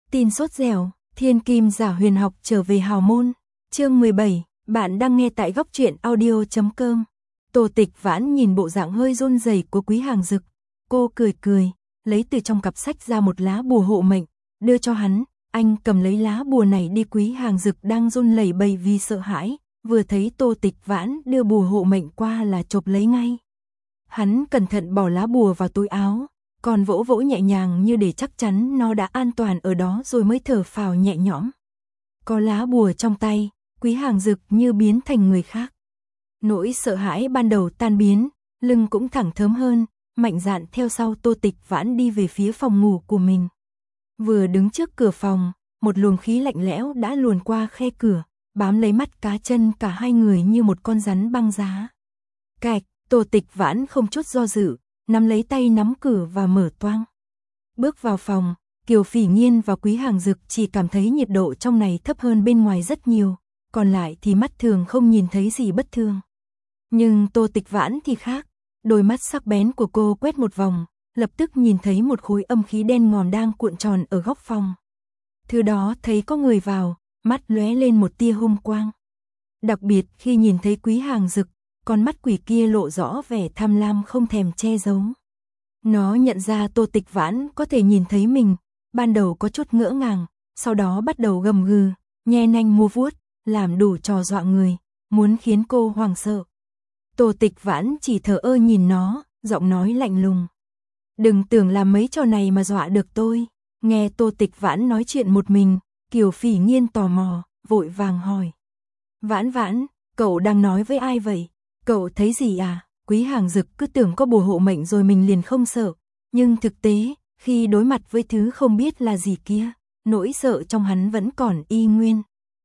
Tin sốt dẻo, thiên kim giả huyền học trở về hào môn. Chương 17, bạn đang nghe tại góc truyện audio.com. Tô Tịch Vãn nhìn bộ dạng hơi run rẩy của Quý Hàng Dực, cô cười cười, lấy từ trong cặp sách ra một lá bùa hộ mệnh, đưa cho hắn. Anh cầm lấy lá bùa này đi. Quý Hàng Dực đang run lẩy bẩy vì sợ hãi, vừa thấy Tô Tịch Vãn đưa bùa hộ mệnh qua là chộp lấy ngay. Hắn cẩn thận bỏ lá bùa vào túi áo, còn vỗ vỗ nhẹ nhàng như để chắc chắn nó đã an toàn ở đó rồi mới thở phào nhẹ nhõm. Có lá bùa trong tay, Quý Hàng Dực như biến thành người khác. Nỗi sợ hãi ban đầu tan biến, lưng cũng thẳng thớm hơn, mạnh dạn theo sau Tô Tịch Vãn đi về phía phòng ngủ của mình. Vừa đứng trước cửa phòng, một luồng khí lạnh lẽo đã luồn qua khe cửa, bám lấy mắt cá chân cả hai người như một con rắn băng giá. Cạch, Tô Tịch Vãn không chút do dự, nắm lấy tay nắm cửa và mở toang. Bước vào phòng, Kiều Phỉ Nhiên và Quý Hàng Dực chỉ cảm thấy nhiệt độ trong này thấp hơn bên ngoài rất nhiều, còn lại thì mắt thường không nhìn thấy gì bất thường. Nhưng Tô Tịch Vãn thì khác, đôi mắt sắc bén của cô quét một vòng, lập tức nhìn thấy một khối âm khí đen ngòm đang cuộn tròn ở góc phòng. Thứ đó thấy có người vào, mắt lóe lên một tia hung quang. Đặc biệt khi nhìn thấy Quý Hàng Dực, con mắt quỷ kia lộ rõ vẻ tham lam không thèm che giấu. Nó nhận ra Tô Tịch Vãn có thể nhìn thấy mình, ban đầu có chút ngỡ ngàng, sau đó bắt đầu gầm gừ, nhe nanh múa vuốt, làm đủ trò dọa người, muốn khiến cô hoảng sợ. Tô Tịch Vãn chỉ thờ ơ nhìn nó, giọng nói lạnh lùng. Đừng tưởng làm mấy trò này mà dọa được tôi. Nghe Tô Tịch Vãn nói chuyện một mình, Kiều Phỉ Nhiên tò mò, vội vàng hỏi. Vãn Vãn, cậu đang nói với ai vậy? Cậu thấy gì à? Quý Hàng Dực cứ tưởng có bùa hộ mệnh rồi mình liền không sợ. Nhưng thực tế, khi đối mặt với thứ không biết là gì kia, nỗi sợ trong hắn vẫn còn y nguyên.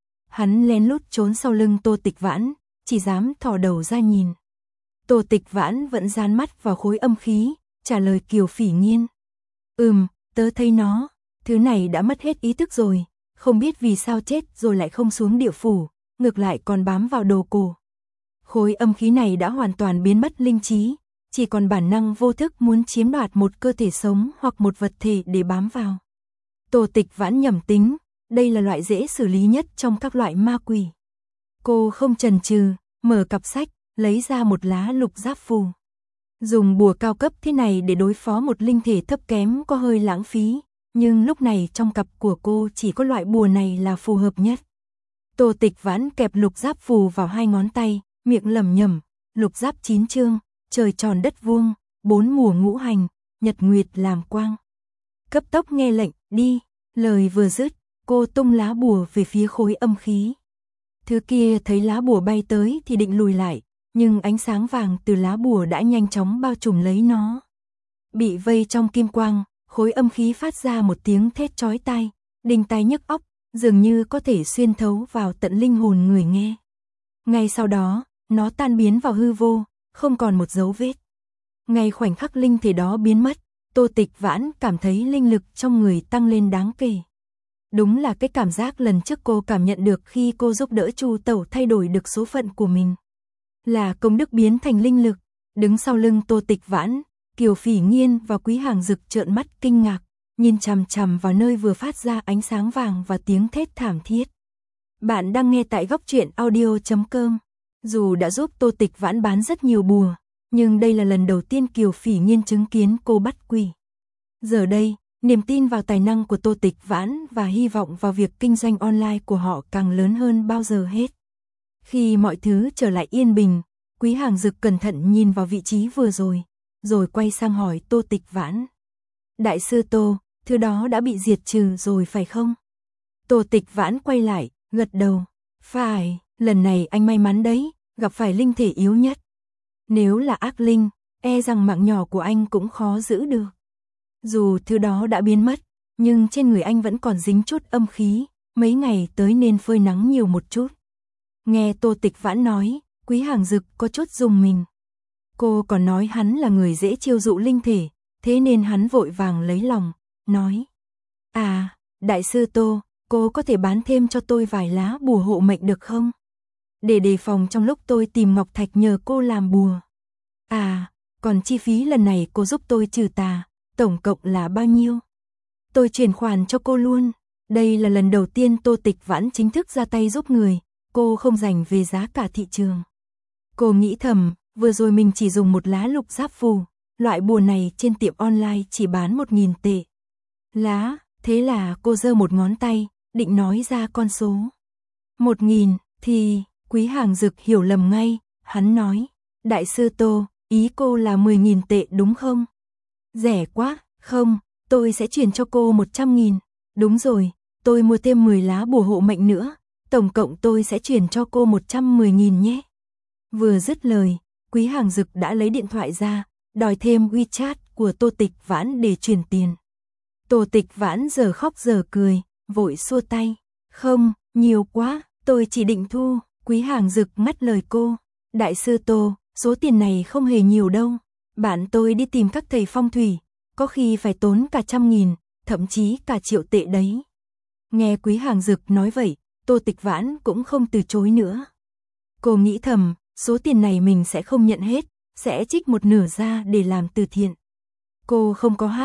Hắn lén lút trốn sau lưng Tô Tịch Vãn, chỉ dám thò đầu ra nhìn. Tô Tịch Vãn vẫn dán mắt vào khối âm khí, trả lời Kiều Phỉ Nhiên. Tớ thấy nó, thứ này đã mất hết ý thức rồi, không biết vì sao chết rồi lại không xuống địa phủ, ngược lại còn bám vào đồ cổ. Khối âm khí này đã hoàn toàn biến mất linh trí, chỉ còn bản năng vô thức muốn chiếm đoạt một cơ thể sống hoặc một vật thể để bám vào. Tô Tịch Vãn nhẩm tính, đây là loại dễ xử lý nhất trong các loại ma quỷ. Cô không chần chừ, mở cặp sách, lấy ra một lá lục giáp phù. Dùng bùa cao cấp thế này để đối phó một linh thể thấp kém có hơi lãng phí, nhưng lúc này trong cặp của cô chỉ có loại bùa này là phù hợp nhất. Tô Tịch Vãn kẹp lục giáp phù vào hai ngón tay, miệng lẩm nhẩm, lục giáp 9 chương, trời tròn đất vuông, 4 mùa ngũ hành, nhật nguyệt làm quang. Cấp tốc nghe lệnh, đi. Lời vừa dứt, cô tung lá bùa về phía khối âm khí. Thứ kia thấy lá bùa bay tới thì định lùi lại, nhưng ánh sáng vàng từ lá bùa đã nhanh chóng bao trùm lấy nó. Bị vây trong kim quang, khối âm khí phát ra một tiếng thét chói tai, đinh tai nhức óc, dường như có thể xuyên thấu vào tận linh hồn người nghe. Ngay sau đó, nó tan biến vào hư vô, không còn một dấu vết. Ngay khoảnh khắc linh thể đó biến mất, Tô Tịch Vãn cảm thấy linh lực trong người tăng lên đáng kể. Đúng là cái cảm giác lần trước cô cảm nhận được khi cô giúp đỡ Chu Tẩu thay đổi được số phận của mình. Là công đức biến thành linh lực. Đứng sau lưng Tô Tịch Vãn, Kiều Phỉ Nhiên và Quý Hàng Dực trợn mắt kinh ngạc, nhìn chằm chằm vào nơi vừa phát ra ánh sáng vàng và tiếng thét thảm thiết. Bạn đang nghe tại góc truyện audio.com. Dù đã giúp Tô Tịch Vãn bán rất nhiều bùa, nhưng đây là lần đầu tiên Kiều Phỉ Nhiên chứng kiến cô bắt quỷ. Giờ đây, niềm tin vào tài năng của Tô Tịch Vãn và hy vọng vào việc kinh doanh online của họ càng lớn hơn bao giờ hết. Khi mọi thứ trở lại yên bình, Quý Hàng Dực cẩn thận nhìn vào vị trí vừa rồi quay sang hỏi Tô Tịch Vãn. Đại sư Tô, thứ đó đã bị diệt trừ rồi phải không? Tô Tịch Vãn quay lại, gật đầu. Phải, lần này anh may mắn đấy, gặp phải linh thể yếu nhất. Nếu là ác linh, e rằng mạng nhỏ của anh cũng khó giữ được. Dù thứ đó đã biến mất, nhưng trên người anh vẫn còn dính chút âm khí, mấy ngày tới nên phơi nắng nhiều một chút. Nghe Tô Tịch Vãn nói, Quý Hàng Dực có chút rùng mình. Cô còn nói hắn là người dễ chiêu dụ linh thể, thế nên hắn vội vàng lấy lòng, nói. À, đại sư Tô, cô có thể bán thêm cho tôi vài lá bùa hộ mệnh được không? Để đề phòng trong lúc tôi tìm ngọc thạch nhờ cô làm bùa. À, còn chi phí lần này cô giúp tôi trừ tà, tổng cộng là bao nhiêu? Tôi chuyển khoản cho cô luôn. Đây là lần đầu tiên Tô Tịch Vãn chính thức ra tay giúp người, cô không dành về giá cả thị trường. Cô nghĩ thầm, vừa rồi mình chỉ dùng một lá lục giáp phù, loại bùa này trên tiệm online chỉ bán 1.000 tệ. Lá, thế là cô giơ một ngón tay, định nói ra con số. 1.000, thì, Quý Hàng Dực hiểu lầm ngay, hắn nói, đại sư Tô, ý cô là 10.000 tệ đúng không? Rẻ quá, không, tôi sẽ chuyển cho cô 100.000. Đúng rồi, tôi mua thêm 10 lá bùa hộ mệnh nữa, tổng cộng tôi sẽ chuyển cho cô 110.000 nhé. Vừa dứt lời, Quý Hàng Dực đã lấy điện thoại ra, đòi thêm WeChat của Tô Tịch Vãn để chuyển tiền. Tô Tịch Vãn giờ khóc giờ cười, vội xua tay. Không, nhiều quá, tôi chỉ định thu. Quý Hàng Dực ngắt lời cô. Đại sư Tô, số tiền này không hề nhiều đâu. Bạn tôi đi tìm các thầy phong thủy, có khi phải tốn cả 100.000, thậm chí cả triệu tệ đấy. Nghe Quý Hàng Dực nói vậy, Tô Tịch Vãn cũng không từ chối nữa. Cô nghĩ thầm, số tiền này mình sẽ không nhận hết, sẽ trích một nửa ra để làm từ thiện. Cô không có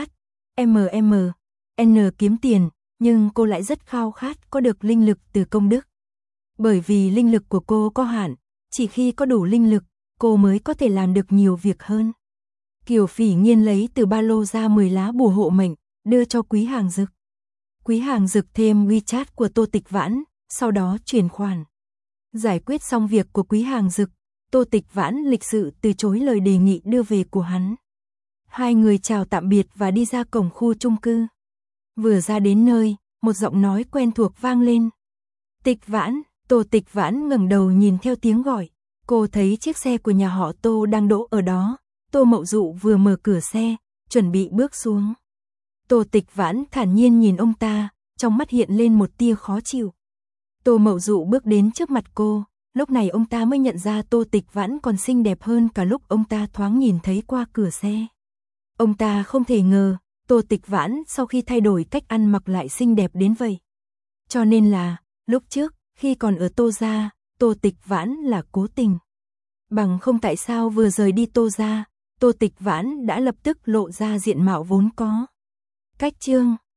N kiếm tiền, nhưng cô lại rất khao khát có được linh lực từ công đức. Bởi vì linh lực của cô có hạn, chỉ khi có đủ linh lực, cô mới có thể làm được nhiều việc hơn. Kiều Phỉ Nghiên lấy từ ba lô ra 10 lá bùa hộ mệnh, đưa cho Quý Hàng Dực. Quý Hàng Dực thêm WeChat của Tô Tịch Vãn, sau đó chuyển khoản. Giải quyết xong việc của Quý Hàng Dực, Tô Tịch Vãn lịch sự từ chối lời đề nghị đưa về của hắn. Hai người chào tạm biệt và đi ra cổng khu chung cư. Vừa ra đến nơi, một giọng nói quen thuộc vang lên. Tịch Vãn. Tô Tịch Vãn ngẩng đầu nhìn theo tiếng gọi. Cô thấy chiếc xe của nhà họ Tô đang đỗ ở đó. Tô Mậu Dụ vừa mở cửa xe, chuẩn bị bước xuống. Tô Tịch Vãn thản nhiên nhìn ông ta, trong mắt hiện lên một tia khó chịu. Tô Mậu Dụ bước đến trước mặt cô, lúc này ông ta mới nhận ra Tô Tịch Vãn còn xinh đẹp hơn cả lúc ông ta thoáng nhìn thấy qua cửa xe. Ông ta không thể ngờ, Tô Tịch Vãn sau khi thay đổi cách ăn mặc lại xinh đẹp đến vậy. Cho nên là, lúc trước, khi còn ở Tô gia, Tô Tịch Vãn là cố tình. Bằng không tại sao vừa rời đi Tô gia, Tô Tịch Vãn đã lập tức lộ ra diện mạo vốn có. Cách chương